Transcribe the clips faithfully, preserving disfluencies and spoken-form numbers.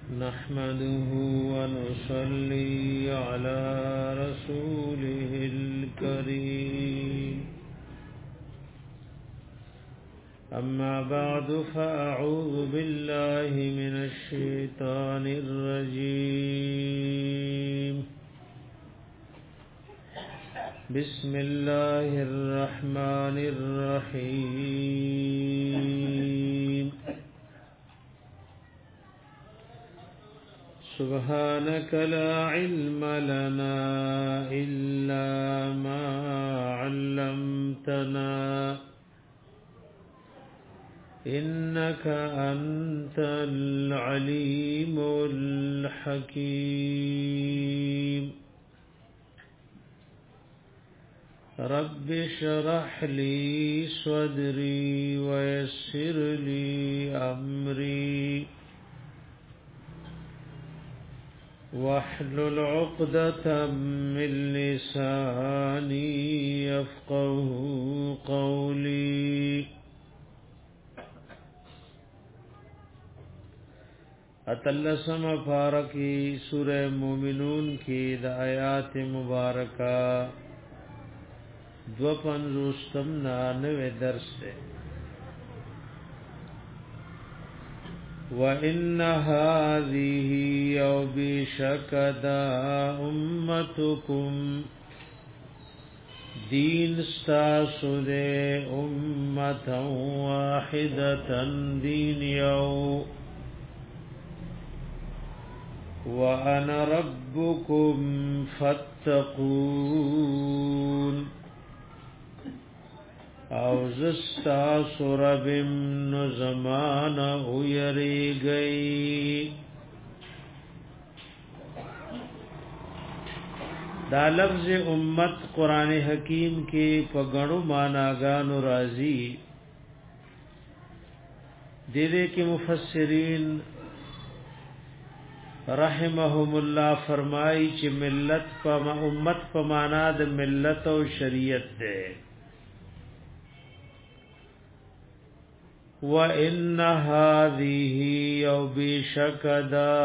نحمده ونصلي على رسوله الكريم أما بعد فأعوذ بالله من الشيطان الرجيم بسم الله الرحمن الرحيم سبحانك لا علم لنا إلا ما علمتنا إنك أنت العليم الحكيم رب اشرح لي صدري ويسر لي أمري واحلل عقدة من لساني يفقه قولي اتلسم فارقی سورہ مومنون کی د آیات مبارکہ دو پنځوستم نانوے درس ہے وَإِنَّ هَذِهِ أَوْ بِشَكَدَا أُمَّتُكُمْ دین ستاسو دے امتا واحدتا دین یو وَأَنَا رَبُّكُمْ فَاتَّقُونَ او زستا سربم نو زمان او یری گئی دا لفظ امت قرآن حکیم کے پگڑو معناگانو رازی دیدے کے مفسرین رحمهم اللہ فرمائی چی ملت پا امت پا مانا دا ملت و شریعت دے وَإِنَّ هَذِهِ يَوْ بِشَكَدَا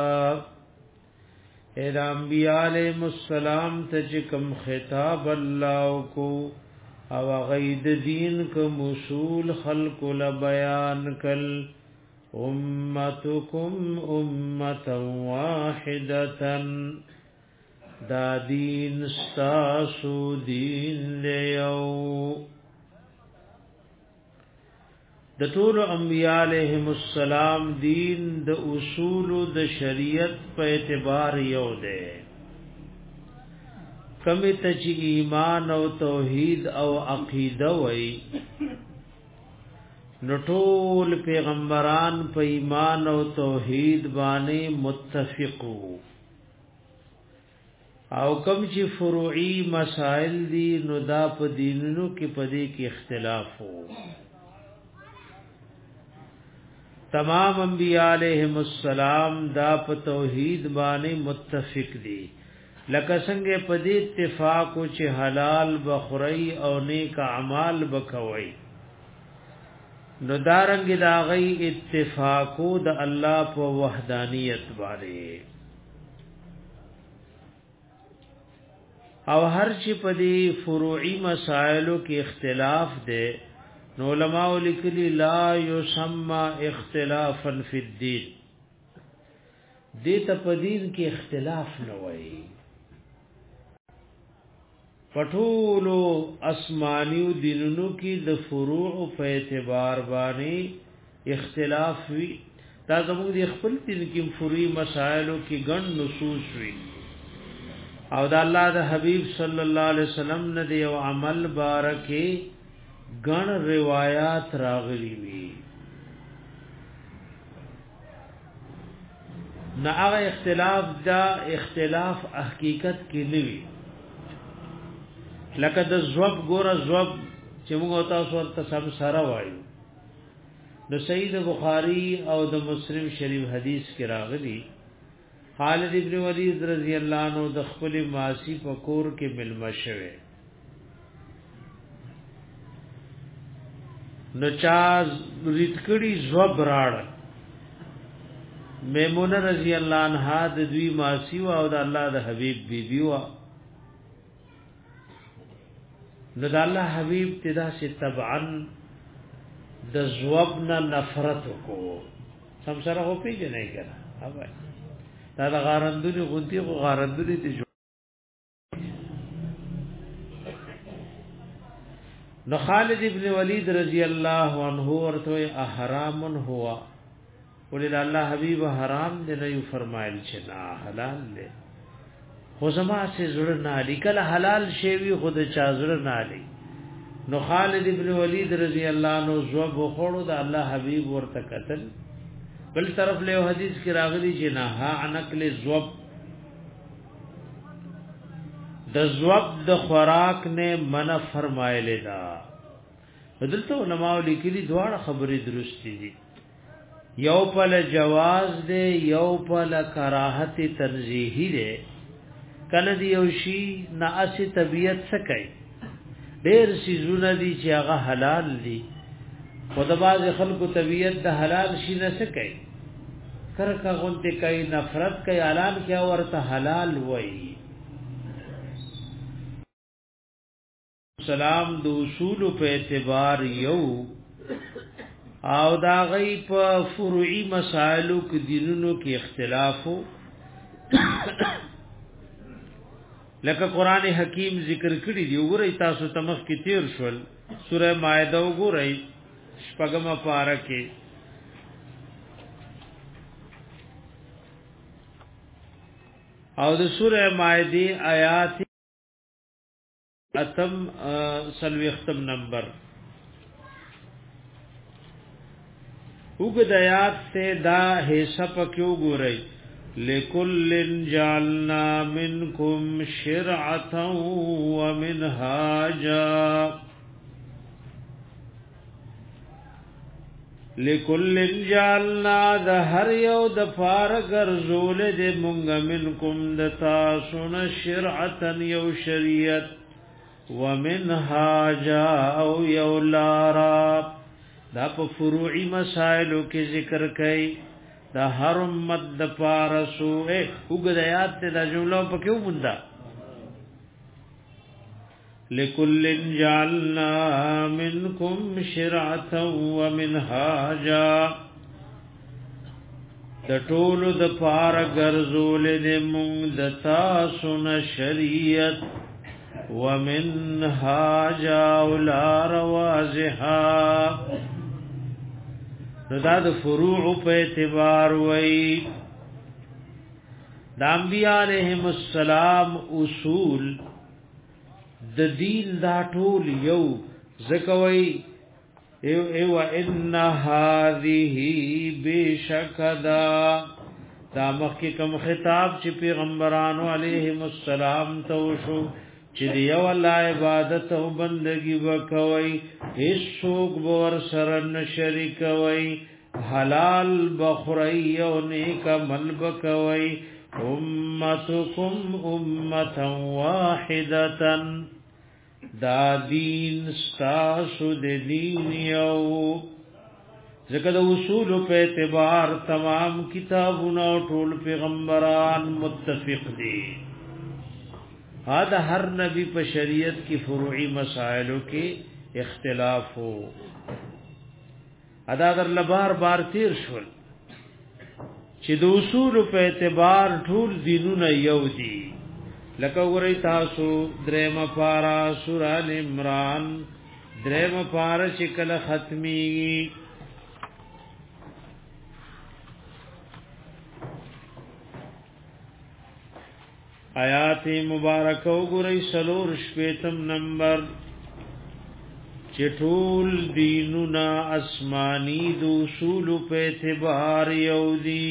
اے انبیاء علیہ السلام تجکم خطاب اللہ کو او غید دین کو مصول خلق لبیان کل امتکم امتا واحدتا دا دین ستاسو دین لیو د ټول انبیاء علیهم السلام دین د اصول د شریعت په اعتبار یو دی کمی ته چې ایمان او توحید او عقیده وای نو ټول پیغمبران په ایمان او توحید باندې متفقو او کم چې فروعی مسائل دي نو دا په دینونو کې پدې کې اختلاف وو تمام انبیاء علیہم السلام دا په توحید باندې متفق دي لکه څنګه په دې اتفاق او چې حلال بخوري او نیک اعمال بکوي نو دارنګ دا غي اتفاق د الله په وحدانیت باندې او هر چې په دې فروعي مسائلو کې اختلاف ده نو علماء لیکلی لا یسمى اختلافا فی الدین دیتا پا دین کی اختلاف نوائی پټولو اسمانیو دینونو کی د فروع په اعتبار باندې اختلاف وی دا زموږ د خپل دین کې فروعي مسائلو کې ګڼ نصوص وی او د الله د حبیب صلی الله علیه وسلم نه دی او عمل بارکه گن روایات راغلی وی نا هغه اختلاف دا اختلاف حقیقت کې نوي لکه د زوب ګور زوب چې موږ تاسو ورته سم سره وایو د سید بخاری او د مسلم شریف حدیث کې راغلی خالد ابن ولید رضی الله عنه د خپل ماسی په کور کې ملما شوه نو چا ریتکړي زوب راړ میمونه رضی الله عنها د دوی ماسی او د الله د حبیب بیبي وا نو د الله حبیب تدا سے تبعا د زوبنا نفرت کو سم سره هو پیږي نه کړه اوبای دا د غارندونی غونتی غو غارندونی ته نو خالد ابن ولید رضی الله عنه ورته احرام هوا ولله الله حبیب حرام دې نه فرمایل چې نه حلال دې خو زما سي زړه نه لیکل حلال شی وی خود چا زړه نه لې نو خالد ابن ولید رضی الله عنه زوب خوړو د الله حبیب ورته قتل بل طرف له حدیث کې راغلی چې نه ها انکل زوب د زوب د خوراک نه منع فرمایلی دا بدلته علماء لیکلي دواړه خبرې درستی دي یو پل جواز دے یو پل کراہت تنزیحی دے کله دی یو شی ناسی طبیعت سکای ډیر سيزونه دي چې هغه حلال دي خو د باز خلکو طبیعت د حلال شي نه سکای کرکا غونته کوي نفرت کوي اعلان کیا ورته حلال وای سلام د اصول په اعتبار یو او دا غي په فروعي مسائلو کې دینونو کې اختلافو لکه قران حکیم ذکر کړی دی وګورئ تاسو تمخ کې تیر شول سوره مائده وګورئ شپږم پاره کې او د سوره مائده آیات اتم سلوی ختم نمبر وګدایات سے دا حصہ پکیو ګورئ لکل جعلنا منکم شرعتا ومنهاجا لکل جعلنا د هر یو د فارغر زول د مونږ منکم د تاسو نه شرعتا یو شریعت ومنهاجا او یو لارا دا په فروعي مسائلو کې ذکر کړي دا هر امت د پارسو اے وګدایات ته دا جمله په کېو مونږه لکل جعلنا منکم شرعتا ومنهاجا د ټولو د پار ګرځول دې مونږ د تاسو نه شریعت ومنهاجا ولار واضحا دا د فروع په اعتبار وای د انبیاء علیهم السلام اصول د دین دا ټول یو زکوي ایو ایو ان هذه بشکدا دا مخکې کوم خطاب چې پیغمبرانو علیهم السلام ته وشو چې دیو الله عبادت او بندگی وکوي هیڅوک بور سره نه شریک وي حلال بخری او نیک عمل وکوي امتکم امه واحده دا دین ستاسو د دین یو ځکه د اصول په اعتبار تمام کتابونه او ټول پیغمبران متفق دي دا هر نبی په شریعت کی فروعی مسائلو کې اختلاف ہو ادا در لبار بار تیر شول چې د اصول په اعتبار ټول دینونه یو دي لکه ورې تاسو درېم پارا سورہ ال عمران درېم پارا چې کله ختمي آیات مبارکه وګورئ سلور شپیتم نمبر چټول دیننا اسمانی د اصول په اعتبار یو دی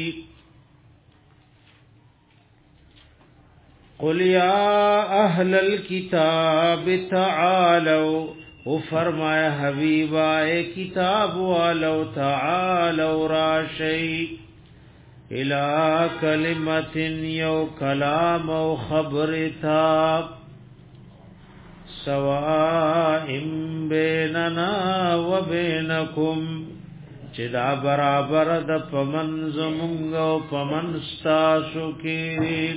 قل یا اهل الكتاب تعالوا او فرمایا حبیبا اے کتاب والو تعالوا راشی الى کلمت یو کلام او خبر تا سواء بیننا و بینکم چې دا برابر د پمن زمونږ او پمن ستاسو کې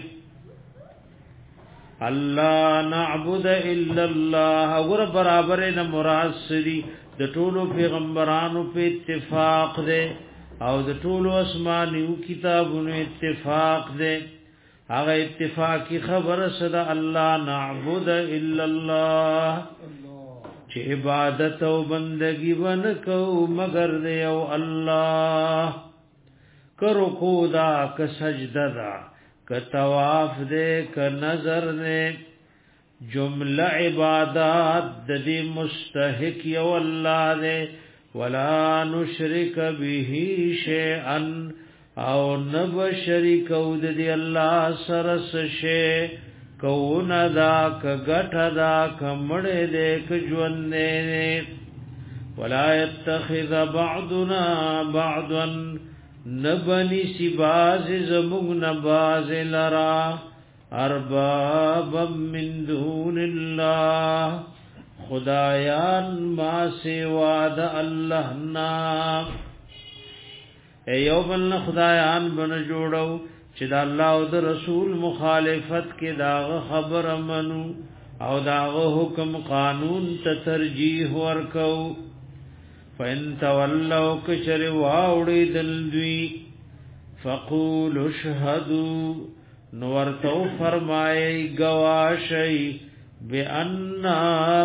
الله نعبد الا الله اور برابر نه مراد سری د ټولو پیغمبرانو په اتفاق ده او د ټولو اسمانیو کتابونو اتفاق ده هغه اتفاقی خبر صدا الله نعبد الا الله چې عبادت او بندگی ونکو مگر دی او الله کرو کو دا ک سجده دا ک طواف دے ک نظر دے جمله عبادات د دې مستحق یو الله دے ولا نشرک به شیئا او نب شریک او د دې الله سره شی کون دا ک غټ دا ک مړ دې ک ژوند دې ولا يتخذ بعضنا بعضا نبني سباز زمون نباز لرا اربابا من دون الله خدایان ما سوا د الله نا ایو بل خدایان بن جوړو چې د الله او د رسول مخالفت کې داغه خبر منو او داغه حکم قانون ته ترجیح ورکو فین تولوا کشر واوړي دل دوی فقولوا اشهدوا نور تو فرمایي گواشي بأننا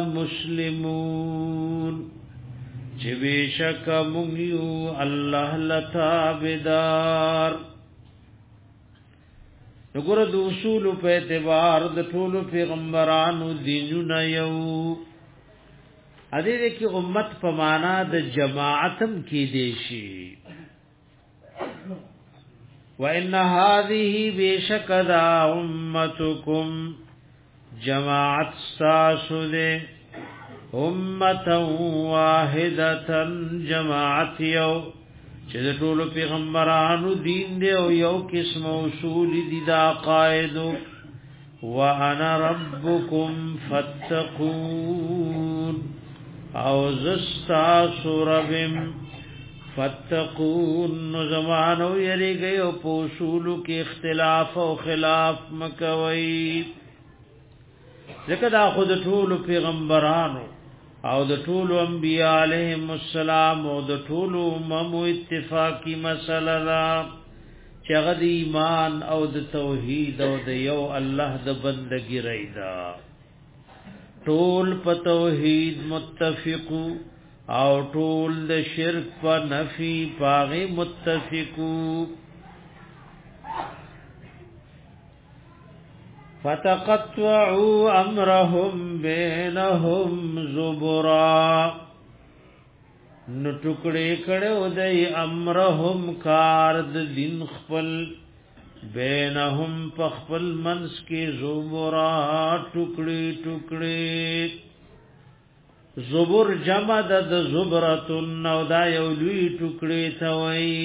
مسلمون چې بشک موږ یو الله لتابدار وګور د اصول په اعتبار د ټولو پیغمبرانو دینونه یو ا دې کې امت په معنا د جماعتم کې دي شي وان هذه بشکدا امتکم جماعت ساسده امه واحده جماعت یو چې د ټولو پیغمبرانو دین دی او یو قسم اصول دي دا قائد وانا ربکم فتقون او زستا سوربم فتقون زمانو یری گئی او پوصولو کی اختلاف او خلاف مکوئی ذکر دا خود ټولو پیغمبرانو او د ټولو انبیاء علیهم السلام او د ټولو امم اتفاقی مسله دا چې هغه د ایمان او د توحید او د یو الله د بندګی رایدا ټول په توحید متفقو او ټول د شرک په نفي پاغي متفقو فتقطعوا امرهم بينهم زبرا نو ټوکړې کړو دای امرهم کار د دین خپل بینهم پخپل منس کی زبرا ټوکړي ټوکړي زبر جمع د زبرتن نو دا یو لوی ټوکړي ثوي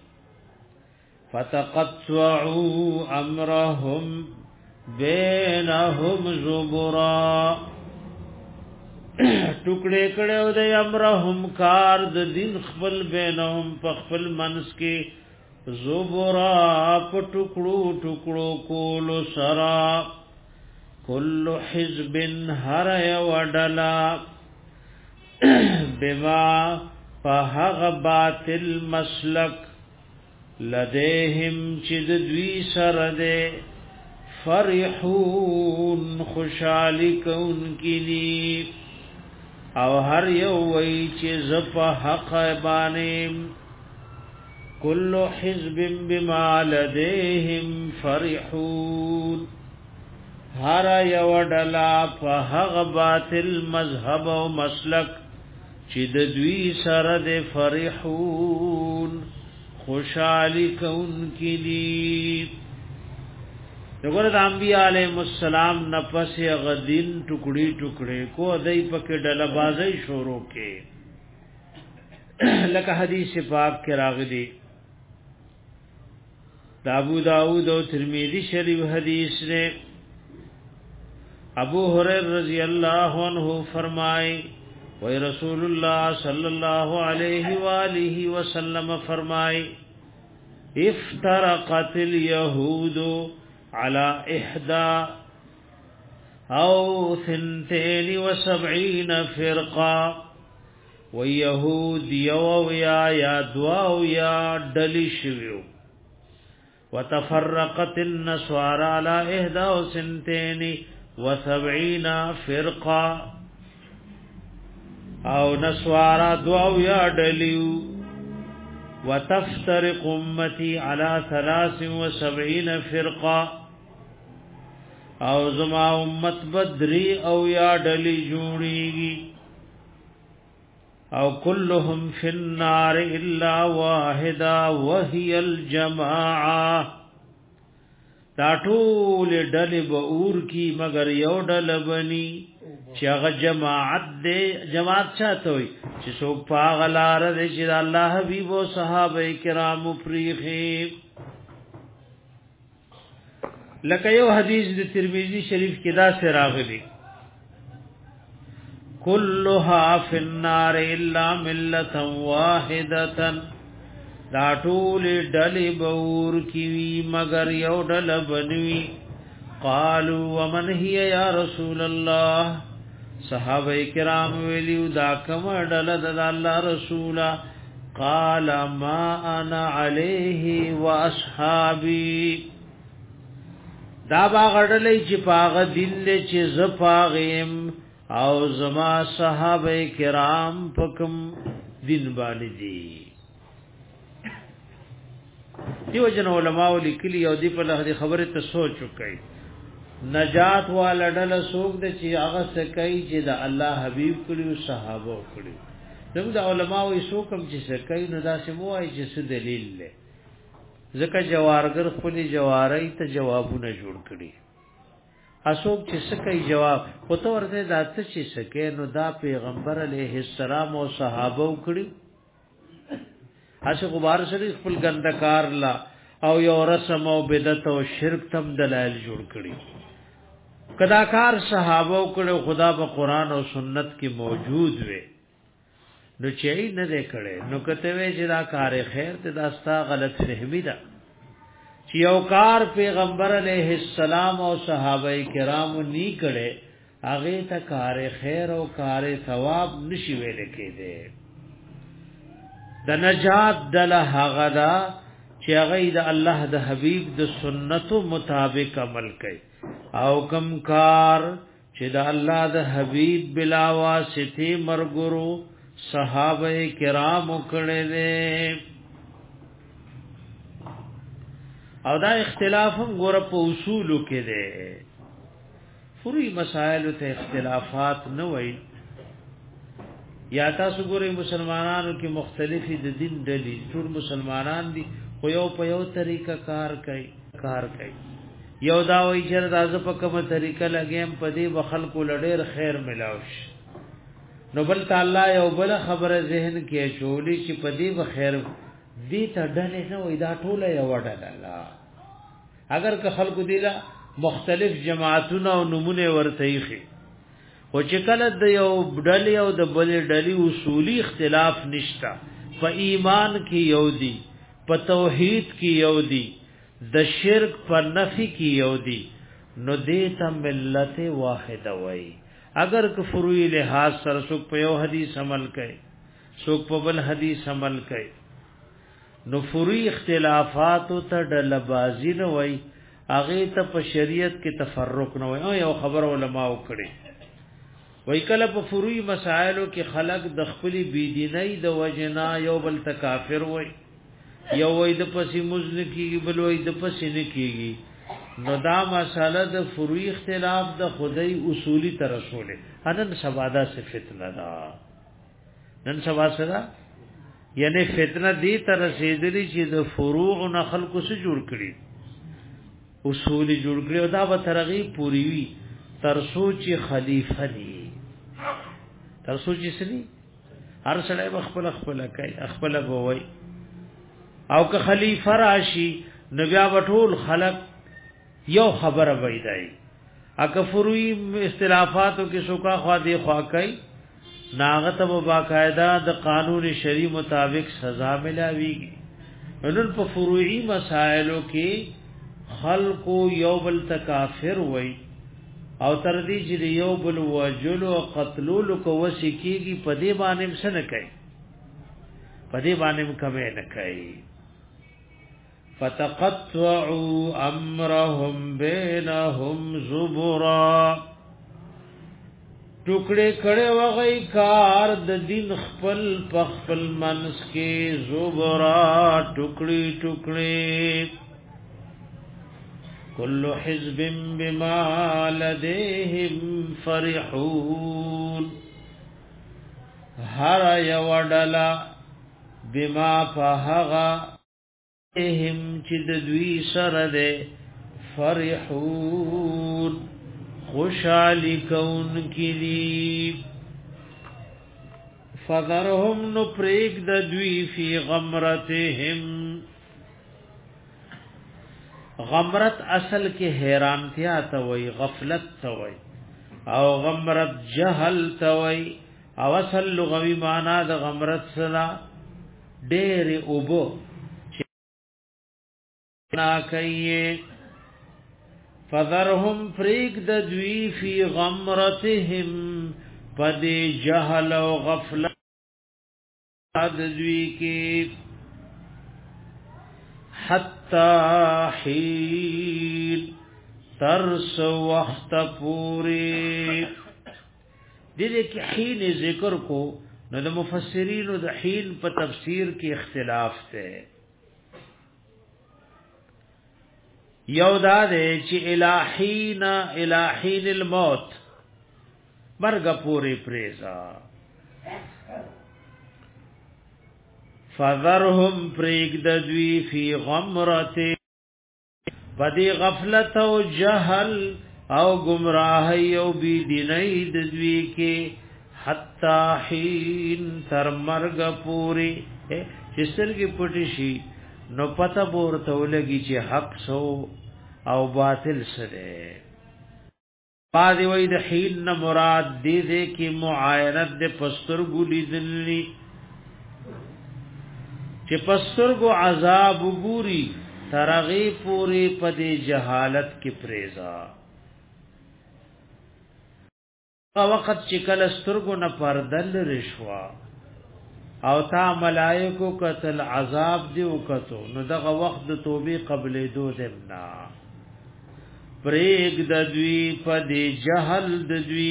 فتقطعوا امرهم بینهم زبرا ټوکړي کړو د امرهم کار د دین خپل بینهم پخپل منس کی زبرا پټکړو ټکړو کولو سرا کل حزب هر یوډلا بما فهغ باطل مسلک لديهم چد دوی سره ده فرحون خوشالي کون کینی او هر یو وی چې زپ حق باندې کل حزب بما لديهم فرحون هر یو ډلا په هغه باطل مذهب او مسلک چې د دوی سره د فرحون خوشالي کون کینی دغه د انبیاء علیهم السلام نفس غدین ټوکړي ټوکړي کو دای په کې ډله بازی شروع کې لکه حدیث پاک کې راغلي ابو داؤد او ترمذی شریف حدیث نے ابو ہریرہ رضی اللہ عنہ فرمائے وی رسول الله صلی الله علیه وآلہ وسلم فرمائے افترقت اليهود على احدى او ثنتين وسبعين فرقه ويهود يو يا يا دواو يا دلشويو وتفرقت النصارى على احدى وثنتين وسبعين فرقه او نصارى دواو يا دليو وتفترق امتي على ثلاث وسبعين فرقه او زما امت بدری او یا ڈلی جوڑیگی او كلهم في النار الا واحده وهي الجماعه دا ټول ډلې به اور کی مگر یو ډله بني چې هغه جماعت دې جماعت چاته وي چې څوک پاغلار دې چې الله حبيب او صحابه کرام پریخي لکه یو حدیث د ترمذی شریف کې دا سره راغلی كلها في النار الا ملة واحدة دا ټول ډلې بور کی مگر یو ډله بنوي قالوا ومن هي يا رسول الله صحابه کرام ویلو دا کوم ډله د الله رسولا قال ما انا عليه واصحابي دا باغړلې چې پاغه دین له چې ز پاغم او زما صحابه کرام پکم دین باندې دي دیو جن علماء لیکلی او دی په لغه خبره ته سوچ وکي نجات والا ډله سوق د چې هغه سکای چې د الله حبیب کړي صحابه کړي دغه د علماء یې سوکم چې سکای نو دا سموای چې څه دلیل له ځکه جوارګر خپل جواری ته جوابونه جوړ کړي اسوک چې سکای جواب خطو ورته داته چې سکه نو دا پیغمبر علیه السلام او صحابه کړي اسه غبار سره خپل ګندکار لا او یو رسم او بدعت او شرک تم دلایل جوړ کړي کداکار صحابه کړه خدا په قران او سنت کې موجود وي نو چې نه دې کړي نو کته وی چې دا کار خیر ته داستا غلط فهمی ده چې یو کار پیغمبر علیه السلام او صحابه کرام ني کړي هغه ته کار خیر او کار ثواب نشي ویل کېده د نجات دل هغه دا چې هغه د الله د حبيب د سنتو مطابق عمل کوي او کم کار چې د الله د حبيب بلا واسطه مرګرو صحابه کرام کړه دې او دا اختلاف هم ګور په اصولو کې ده فروعي مسائل ته اختلافات نه وای یا تاسو ګورئ مسلمانانو کې مختلفي د دین ډلې ټول مسلمانان دي خو یو په یو طریقه کار کوي کار کوي یو دا وایي چې راز په کومه طریقه لګیم په دې بخلکو لډیر خیر ملاوش نو بل تعالی یو بل خبره ذهن کې چولی چې په دې بخیر دې ته ډلې نه وای دا ټوله یو ډله اگر که خلکو دیلا مختلف جماعتونه او نمونه ورته یې او چې کله د یو ډلې او د بل ډلې اصولي اختلاف نشتا په ایمان کې یو دي په توحید کې یو دي د شرک په نفي کې یو دي نو دې ته ملت واحده وای اگر که فروعي لحاظ سره څوک په یو حدیث عمل کوي څوک په بل حدیث عمل کوي نو فروعي اختلافات ته ډله بازی نه وای هغه ته په شریعت کې تفرق نه وای او یو خبر علماء وکړي وای کله په فروعي مسائلو کې خلق د خپل بيدینۍ د وجنا یو بل تکافر وای یو وای د پسې مزن کیږي بل وای د پسې نه کیږي نو دا مساله د فروعي اختلاف د خدای اصولي تر رسوله انن سبادا سے فتنه دا نن سبا سره یعنی فتنه دی تر رسیدلی چې د فروع نه خلقو سره جوړ کړي اصولي جوړ کړي او دا به ترغیب پوری وي تر سوچ خلیفہ دی تر سوچ سني هر سړی خپل خپل کوي خپل بوي او که خلیفہ راشي نو بیا وټول خلق یو خبره وایي اګه فروعي اختلافاتو کې سوکا خوا دی خوا کوي ناغت باقاعده د قانون شری مطابق سزا ملاویږي. نن په فروعي مسائلو کې خلق یو بل تکافر وای او تر دې چې یو بل وجل او قتلول کو وسکیږي په دې باندې څه نه کوي په دې باندې کمه نه کوي. فتقطعوا امرهم بينهم زبرا ټوکړې کړه وغي کار د دین خپل خپل منس کې زبرا ټوکړي ټوکړي كل حزب بما لديهم فرحون هر یوډلا بما فهغا هم چې د دوی سره ده فرحون خوشحالی کون کلی فذرهم نو پریک د دوی فی غمرتهم. غمرت اصل کې حیرانتیا ته وای غفلت ته وای او غمرت جهل ته وای او اصل لغوی معنا د غمرت سره ډېر اوبو نا کوي. فذرهم فریق د دوی فی غمرتهم پد جهل او غفلت د دوی کې حتا حین ترس وخت پوری. دې کې حین ذکر کو نو د مفسرین د حین په تفسیر کې اختلاف ده. یو دا دے چی الہین الہین الموت مرگ پوری پریزا فذرهم پریگ ددوی فی غمرت بدی غفلت او جہل او گمراہی او بی دینی ددوی کے حتی حین تر مرگ پوری چسر کی پٹشی نو پتہ بورته ولګي چې حق سو او باطل سره. پادی وای د حین نه مراد دې دې کې معاینت د پستر ګولې دلی چې پستر ګو عذاب ګوري ترغی پوری پدې جهالت کې پریزا. او وخت چې کله سترګو نه پردل رشوا او تا ملائکو قتل عذاب دی وکتو نو دغه وخت د توبې قبلې دو دمنا پریګ د دوی په دی جهل د دوی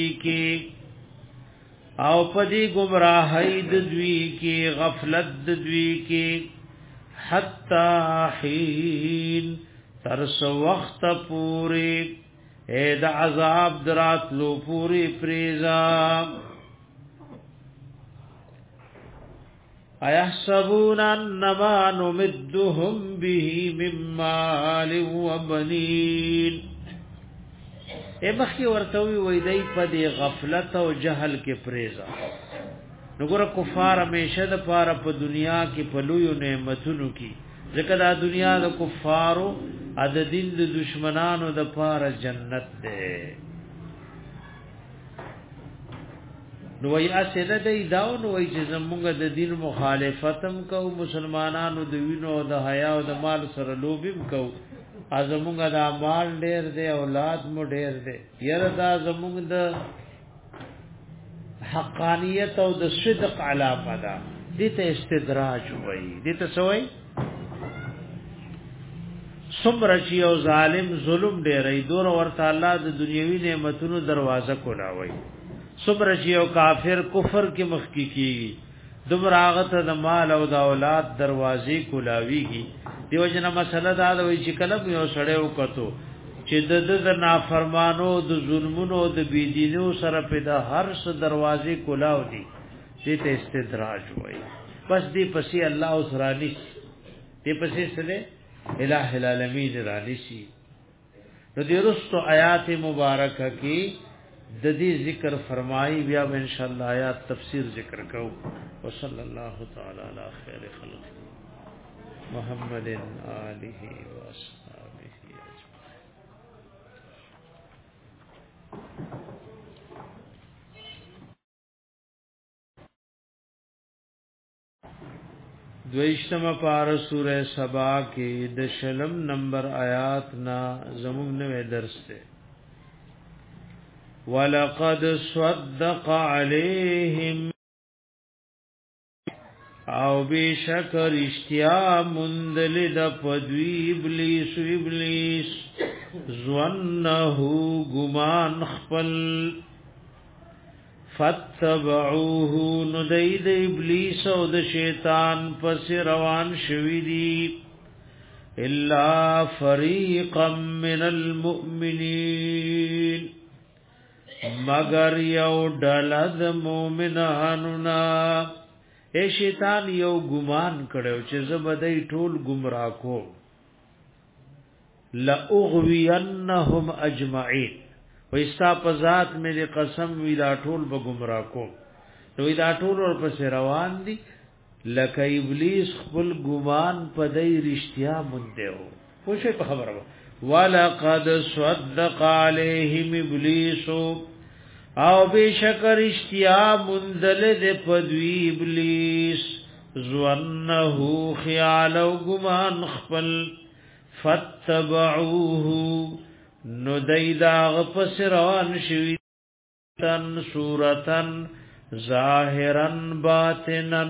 کې او په دی گمراهی د دوی کې غفلت د دوی کې حتا حین ترس وخت پوری اے د عذاب درات لو پوری پریزا. ایحسبون انما نمدهم به من مال و بنین. اے مخی ورتوی ویدئی پا دی غفلت و جہل کے پریزا. نگورا کفار ہمیشہ دا پارا پا دنیا کی پلویو نعمتونو کی ذکر دا دنیا دا کفارو اد دین دا دشمنانو دا پارا جنت دے. نو وی اسنه دی داو نو وی چې زمونږ د دین مخالفتم کو مسلمانانو د وینو د حیا او د مال سره لوبیم کو ازمونږ د مال ډیر دی اولاد مو ډیر دی یره دا زمونږ د حقانیت او د صدق علامه ده. دې ته استدراج وای دې ته سوای څومره چې یو ظالم ظلم ډیرې دور ورته الله د دنیوي نعمتونو دروازه کولاوي صبر چې یو کافر کفر کې مخکی کیږي دمراغت د مال او د اولاد دروازې کولاویږي. دیو جنا مسله دا د وی چې کلم یو سړی وکړو چې د د نافرمانو د ظلمونو د بيدینو سره په د هر څه دروازې کولاو دي. دې ته استدراج وای. بس دې پسې الله اوس رانی دې پسې سره الہ العالمین رانی شي. نو دې رستو آیات مبارکه کې د دې ذکر فرمایي بیا ان شاء الله آیات تفسیر ذکر کو. وصلی الله تعالی علی خیر خلق محمد آله و اصحابہ اجمعین. دویشتم پار سورہ سبا کې د شلم نمبر آیات نا زمون نوې درس ته ولقد صدق عليهم او بشکر اشتیا مندل د پدوی ابلیس ابلیس ظنه گمان خپل فتبعوه ندید ابلیس او د شیطان پس روان شوی دی الا فریقا من المؤمنین مگر یو ډلد مومنانو نا اے شیطان یو ګمان کړو چې زبدای ټول گمراه کو لا اغوینهم اجمعین وستا په ذات مې قسم وی دا ټول به گمراه کو نو دا ټول ور پس روان دي لکه ابلیس خپل ګمان په دای رښتیا مونږ دیو خو شي په خبره ولقد صدق عليهم ابلیس او بشکر اشتیا منزل دے پدوی ابلیس ظنه خیال و گمان خپل فتبعوه نو دیداغ پس روان شویتن صورتن ظاہرن باطنن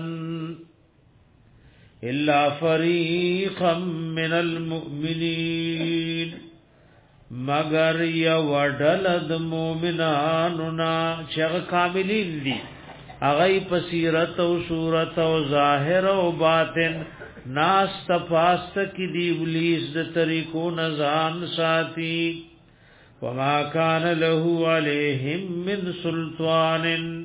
الا فریقا من المؤمنین مگر یا وډلد مومنانو نا چې کاملین دي هغه په سیرت او صورت او ظاهر او باطن ناس تفاست کی دی ابلیس د طریقو نزان ساتي وما كان له عليهم من سلطان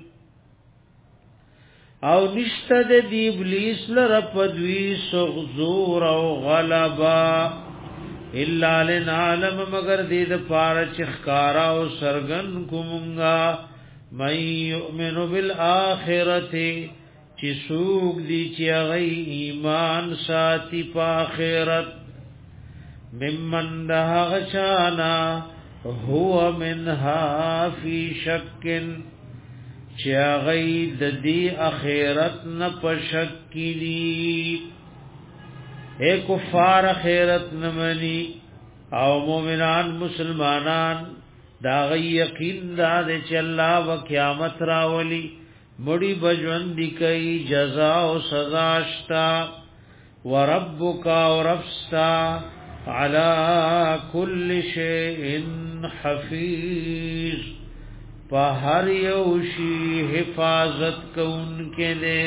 او نشته د ابلیس لره پدوی سغزور او غلبا الا لنعلم مگر دې د پاره چخکارا او سرغن کومنګا مَن يُؤْمِنُ بِالْآخِرَةِ چې سوق دي چې هغه ایمان ساتي په آخرت ممن ده غشانا هو منها فی شک چې هغه د دې آخرت نه په شک کې اے کفار خیرت نمانی او مومنان مسلمانان دا غی یقین دا دے چی اللہ و قیامت راولی مڑی بجوندی کئی جزا و سزاشتا و ربکا و رفستا علا کل شیئن حفیظ پا ہر یوشی حفاظت کون کے دے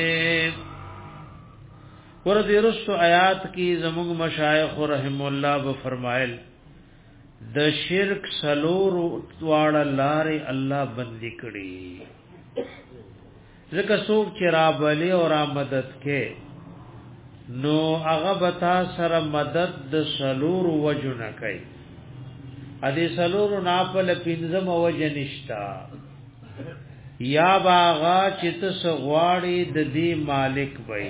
ورته رسو آیات کی زموږ مشایخ رحم الله به فرمایل د شرک سلور واړه لارې الله بندي کړي ځکه څوک چې را بلی او را مدد کې نو هغه بتا سره مدد د سلور وجنه کوي ا دې سلور ناپل پینځم وجه نشتا یا باغا چې تاسو غواړي د دې مالک وي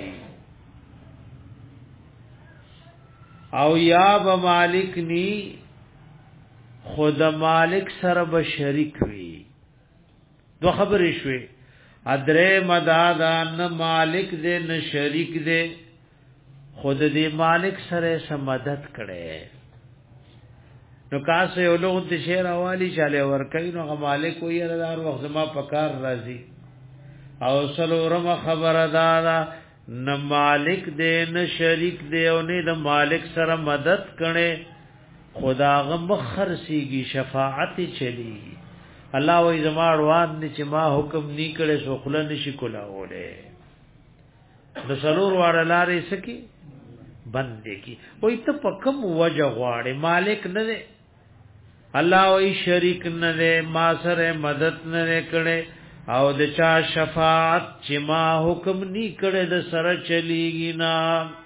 او یا به مالک نی خود مالک سره به شریک وی دو خبرې شوي ادره مدادان مالک دې نه شریک دې خود دې مالک سره سم مدد کړي نو کاسه یو لوګ د شهر حوالی چاله ور کوي نو مالک وی هردار وخت ما پکار راځي او سلورم خبردارا نہ مالک دے نہ شریک دے او نه د مالک سره مدد کړي خدا غم خرسیږي شفاعت چلی الله وې زماړ وان نه چې ما حکم نی کړي سو خل نشي کولا وله د سرور واړه لارې سکی بندې کی وې ته پکم وجه غواړي مالک نه دے الله وې شریک نه دے ما سره مدد نه کړي او د چا شفاعت چې ما حکم نی کړه د سره چلیږي نا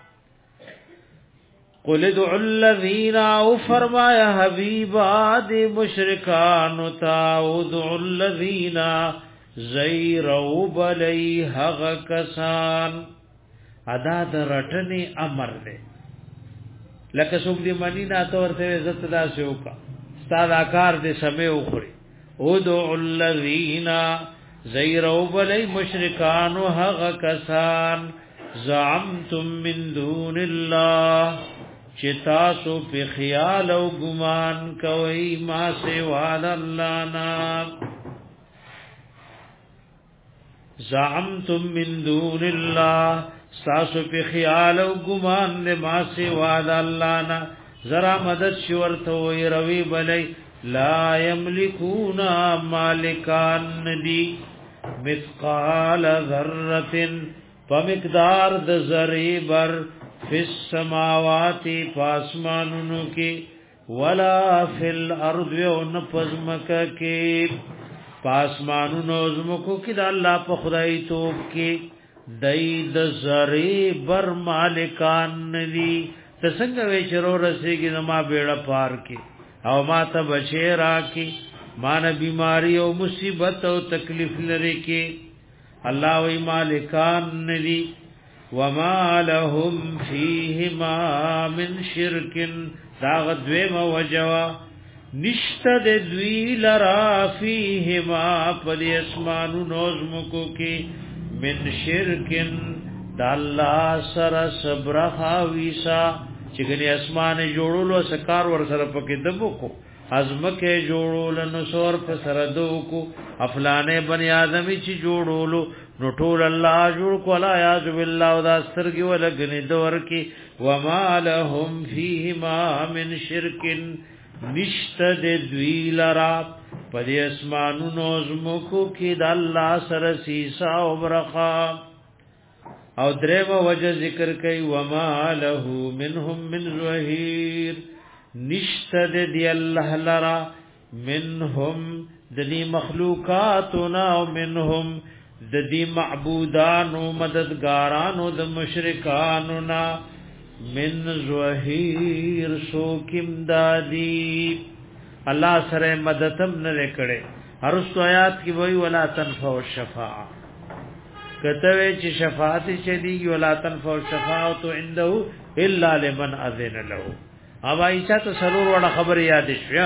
قل ادعوا الذين او فرمایا حبیبا د مشرکان تا ادعوا الذين زیروا بلی حق کسان ادا د رټنی امر دے لکه څوک دی منی نه تو ورته عزت دا سوکا ستاد آکار دې سمې وخوري ادعوا الذين زیرو بلی مشرکانو حق کسان زعمتم من دون الله چتاسو په خیال او ګمان کوي ما سوا د الله نه زعمتم من دون الله ساسو په خیال او ګمان نه ما سوا د الله نه زرا مدد شورته وي روي بلای لا یملکون مالکان ندی مثقال ذره پمقدار د ذری بر فی السماوات پاسمانونو کې ولا فی الارض ونفزمک کې پاسمانونو زمکو کې د الله په خدای توب کې دای د ذری بر مالکان ندی څنګه وی چرو رسیږي نما بیڑا پار کې او ما ته بشیرا کې مان بیماری او مصیبت او تکلیف لري کې الله وی مالکان ندی وما لهم فيهما من شرك داغ دویم وجوا نشتد دوی لرا فيهما پدی اسمانو نوزمکو کی من شرک دا اللہ سر صبرخا ویسا چگنی اسمان جوڑولو سکار ور سر پکی دبو کو ازمکه جوړول نو سور په سره دوکو افلانې بنی آدمی چې جوړولو نو ټول الله جوړ کو لا یاذ بالله او دا سترګي ولګنی دور کې وما لهم فيهما من شرک نشتد دوی لرا پدې اسمانونو زمکو کې د الله سره سیسا او برخا او درېو وجه ذکر کوي وما له منهم من ظهير نشتد دی الله لرا منهم د دې مخلوقاتنا او منهم د دې معبودانو مددګارانو د مشرکانو نا من ظهير سو کیم دادی الله سره مددم نه کړي هرڅ آیات کې وای ولا تنفع الشفاعه کته چې شفاعت چدي ولا تنفع الشفاعه عنده الا لمن اذن له او ایچا ته سرور وړه خبر یاد شوه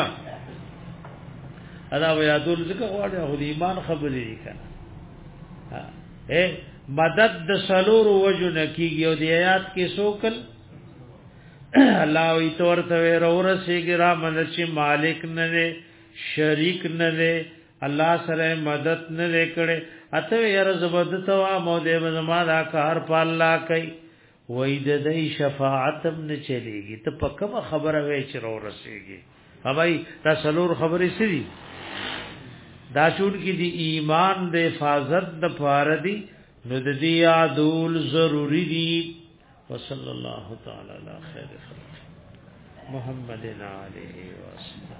ادا یادول ځکه غواړي خو د ایمان خبرې دي کنه اے مدد د سلور وجو نکیږي او د آیات کې سوکل الله وی تور ته ورسېږي را مدد چې مالک نه شریک نه الله سره مدد نه کړي اته ير زبدت وا مو دې زما دا کار په الله کوي وای د دې شفاعت نه چلےږي ته پکه خبره وې چې رو رسېږي هواي دا سلور خبرې سړي دا چون کې دی ایمان د حفاظت د فاردي نو د دې یادول ضروری دي وصلی الله تعالی علی خیر خلق محمد علیه وسلم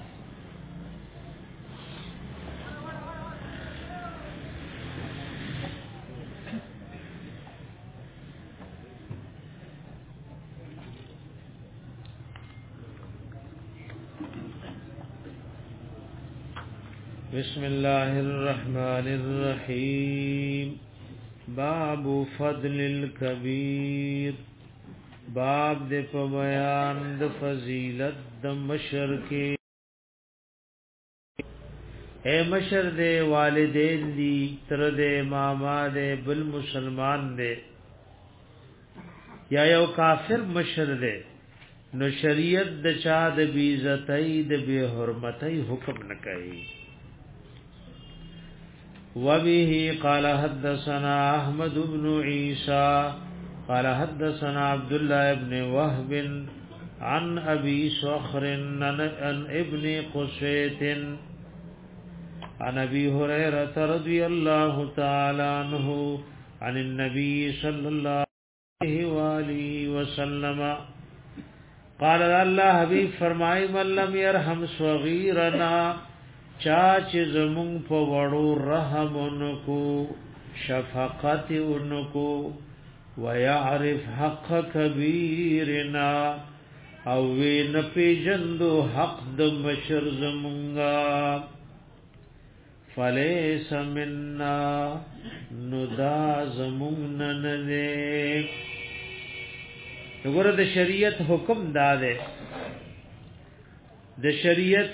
بسم الله الرحمن الرحيم باب فضل الكبير باب د په بیان د فضیلت د مشر کې اے مشر دے والدین دی تر دے ماما دے بل مسلمان دے یا یو کافر مشر دے نو شریعت د چا د بی عزتۍ د بی حرمتۍ حکم نه کوي وبه قال حدثنا احمد بن عيسى قال حدثنا عبد الله بن وهب عن ابي صخر عن ابن قسيت عن ابي هريره رضي الله تعالى عنه عن النبي صلى الله عليه واله وسلم قال الله حبيب فرمای من لم يرحم صغيرنا چاچ زمون په وړو رحم انکو شفقت انکو ويعرف حق كبيرنا او وین پیجندو حق د مشر زمونگا فلیس مننا ندا زمون ننده نگوره د شریعت حکم داده د شریعت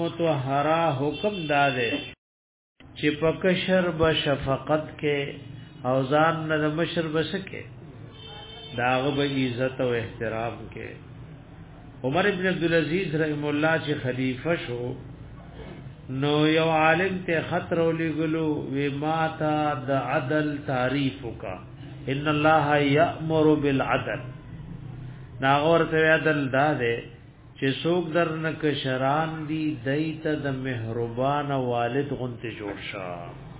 متطهره حکم داده چې په کشر به شفقت کې او ځان نه مشر بسکه داغه به عزت او احترام کې عمر ابن عبد العزيز رحم الله چې خلیفہ شو نو یو عالم ته خطر ولګلو و ماتا د عدل تعریف کا ان الله یأمر بالعدل ناغور ته عدل داده چې څوک درنه کشران دی دایته د مهربان والد غنته جوړ شه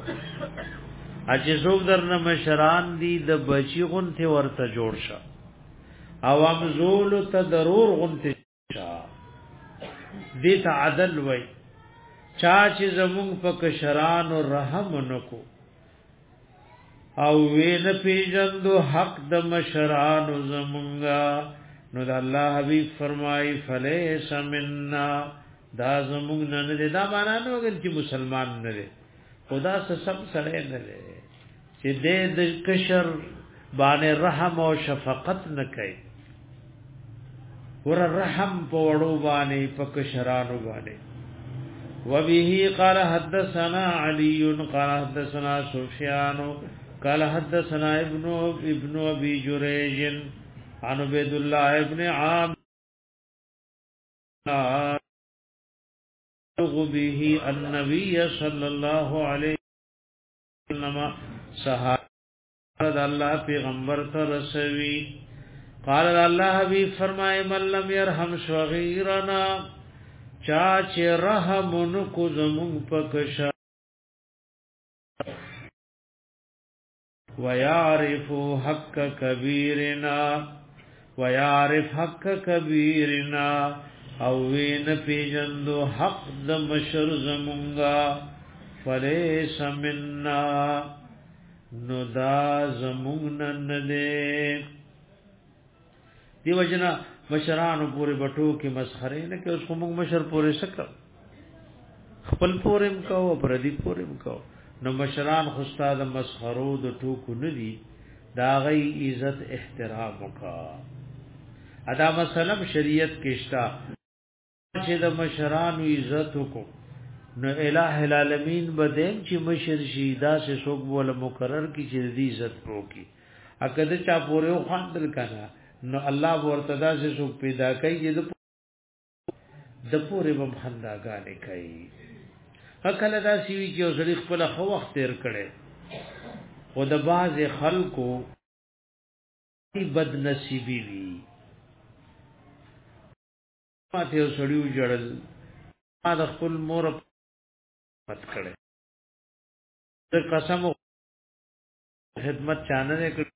چې څوک درنه مشران دی د بچی غنته ورته جوړ شه عوام زول ته ضرور غنته شه دې ته عدل وای چا چې زمون په کشران او رحم نکو او وین پیجندو حق د مشران زمونگا نو د الله حبیب فرمای فلیس مننا دا زمونږ نه نه دا معنا نه وګل چې مسلمان نه دی خدا سب سره نه دی چې دې د کشر باندې رحم او شفقت نه کوي ور رحم په وړو باندې په کشرانو باندې وبه قال حدثنا علي قال حدثنا سفيان قال حدثنا ابن ابن ابي جريج عن عبد الله ابن عامر به النبي صلى الله عليه وسلم صحابه الله پیغمبر ته رسوي قال الله حبيب فرمائے من لم يرحم صغيرنا چا چې رحم نکو زمون پکشا ويعرف حق كبيرنا ويعرف حق كبيرنا او وین پیجندو حق د مشر زمونگا فلیس مننا نو دا زمونگ ننده دیو جنا مشرانو پورے بټو کې مسخره نه کې اوس کوم مشر پورے سکه خپل پورم کو پردي پورم کو نو مشران خو استاد مسخرو د ټوکو ندي دا غي عزت احترام وکا ادا مسلم شریعت کې شتا چې د مشرانو عزت وکړو نو الٰه العالمین بدیم چې مشر شیدا سے څوک بوله مقرر کی چې د عزت وکي اګه چا پورې خواندل کنه نو الله ورتدا سے څوک پیدا کوي د د پورې بم خنداګانې کوي اکله دا سی وی چې اوسړي خپل خو وخت تیر کړي خو د باز خلکو بد نصیبی وی ماته اوسړیو جړل ما د خپل مور پات کړي د قسم خدمت چانه کړي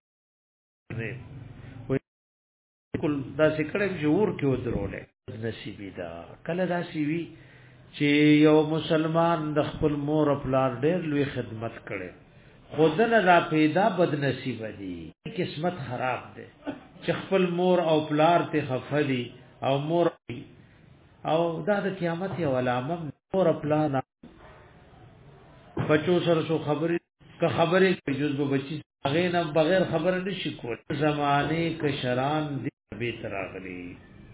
کول دا سکړه جوړ کې ودرولې نصیبی دا کله دا سی وی چې یو مسلمان د خپل مور خپل ډېر لوی خدمت کړي خودنه دا پیدا بد نصیب دي قسمت خراب ده چې خپل مور او پلار ته خفدي او مور او دا د قیامت یو علامه مور پلان بچو سره سو خبرې که خبرې جز به بچي هغه نه بغیر خبره نشي کول زمانه ک شران دي به تراغلي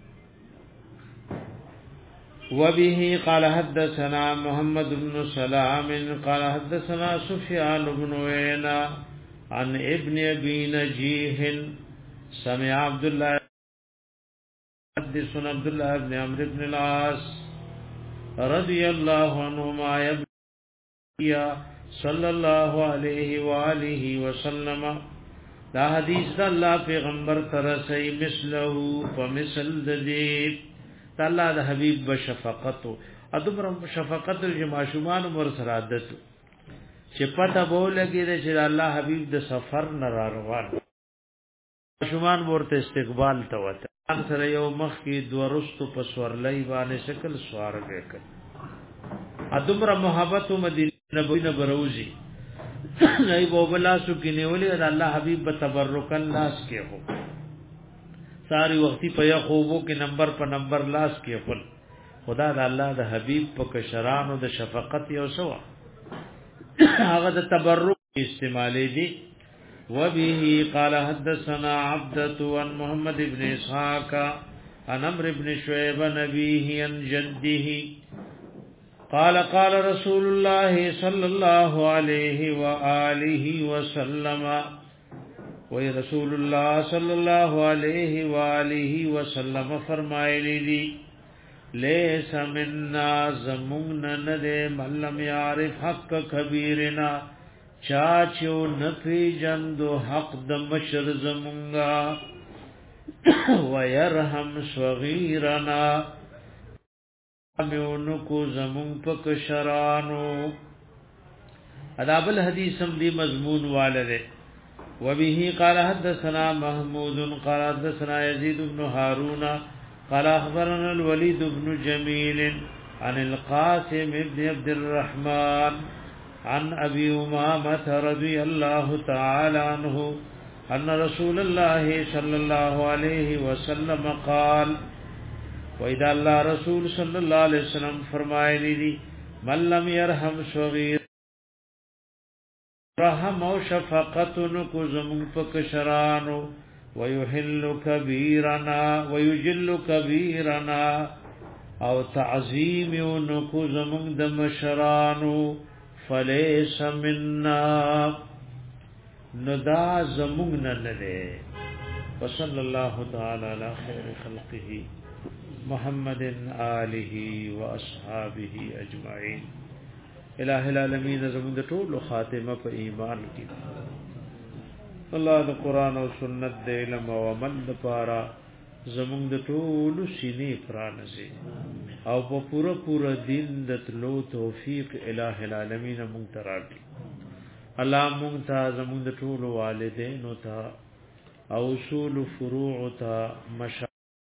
وبه قال حدثنا محمد بن سلام قال حدثنا سفيان بن عيينة عن ابن ابي نجيح سمع عبد الله حدثنا عبد الله بن عمرو بن العاص رضي الله عنهما يا صلى الله عليه واله وسلم دا حدیث دا الله پیغمبر ترسي مثله ومثل ذی الله د حبیب بشفقت ادمر شفقت الجماشومان مر سرادت چې پته بولګي چې الله حبیب د سفر نه روان شومان ورته استقبال ته وته ان سره یو مخ کې دوه رستو په سورلای باندې شکل سوار وکړ ادمر محبت مدینه نبوی بروزی نئی بوبلاسو کی نیولی اور اللہ حبیب بتبرکن لاس کے ہو ساری وقتی پیا خوبو کے نمبر پر نمبر لاس کے خل خدا دا اللہ دا حبیب پا کشران و دا شفقت یو سوا آغا دا تبرک استعمالی دی وبه قال حدثنا عبدت عن محمد بن اسحاق عن عمرو بن شعيب نبيه عن جده قال قال رسول الله صلى الله عليه وآله وسلم وی رسول الله صلی الله علیه و آله وسلم فرمایلی دی لیس مننا زمون نده من لم یعرف حق کبیرنا چاچو نفی جندو حق د مشر زمونگا ویرحم صغیرنا میونکو زمون پک شرانو اداب الحدیث هم دی مضمون والده وبه قال حدثنا محمود قال حدثنا يزيد بن هارون قال اخبرنا الوليد بن جميل عن القاسم بن عبد الرحمن عن ابي امامه رضي الله تعالى عنه ان رسول الله صلى الله عليه وسلم قال واذا الله رسول صلى الله عليه وسلم فرمایلی دی من لم يرحم صغير رحم او شفقتن کو زمون پک شرانو ويحل كبيرنا ويجل كبيرنا او تعظیم کو زمون د مشرانو فليس منا ندا زمون نه وصلى الله تعالى على خير خلقه محمد آله واصحابه اجمعين الہ العالمین زمون د ټول خاتمه په ایمان کې الله د قران او سنت د علم او عمل لپاره زمون د ټول سینې پرانځي او په پورا پورا دین د تلو توفیق الہ العالمین مونږ ته راکړي الله مونږ ته زمون د ټول والدین او ته او اصول فروع ته مشا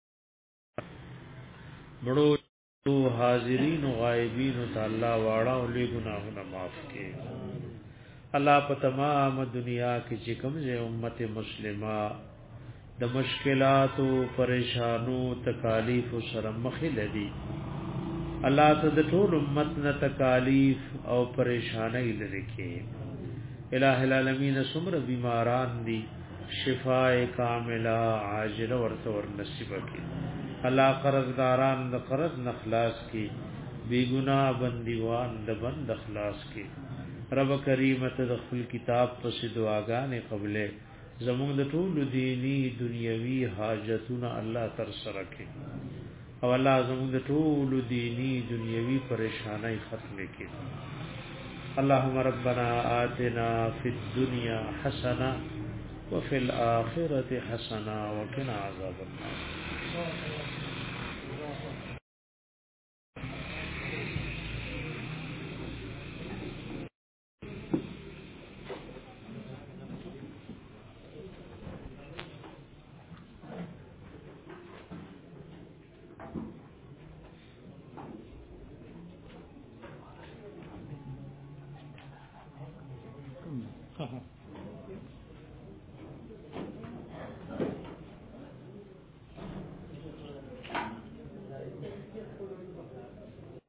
بڑو تو حاضرین و غائبین تا اللہ واڑا و لی گناہونا معاف کے اللہ پا تمام دنیا کی چکم زی امت مسلمہ د مشکلات و پریشانو تکالیف و سرمخی لدی اللہ تا د ټول امت نا تکالیف او پریشانی لرکے الہ العالمین سمر بیماران دی شفاء کاملہ عاجل ورطور نصیب کی اللہ قرضداران د قرض نخلاص کی بی گناہ بندیوان د بند اخلاص کی رب کریم ته د خپل کتاب پس دعاګانې قبلې زموږ د ټول دینی دنیوي حاجتونه الله تر سره کړي او الله زموږ د ټول دینی دنیوي پریشانای ختم کړي اللهم ربنا آتنا فی الدنيا حسنه وفي الآخرة حسنه وقنا عذاب النار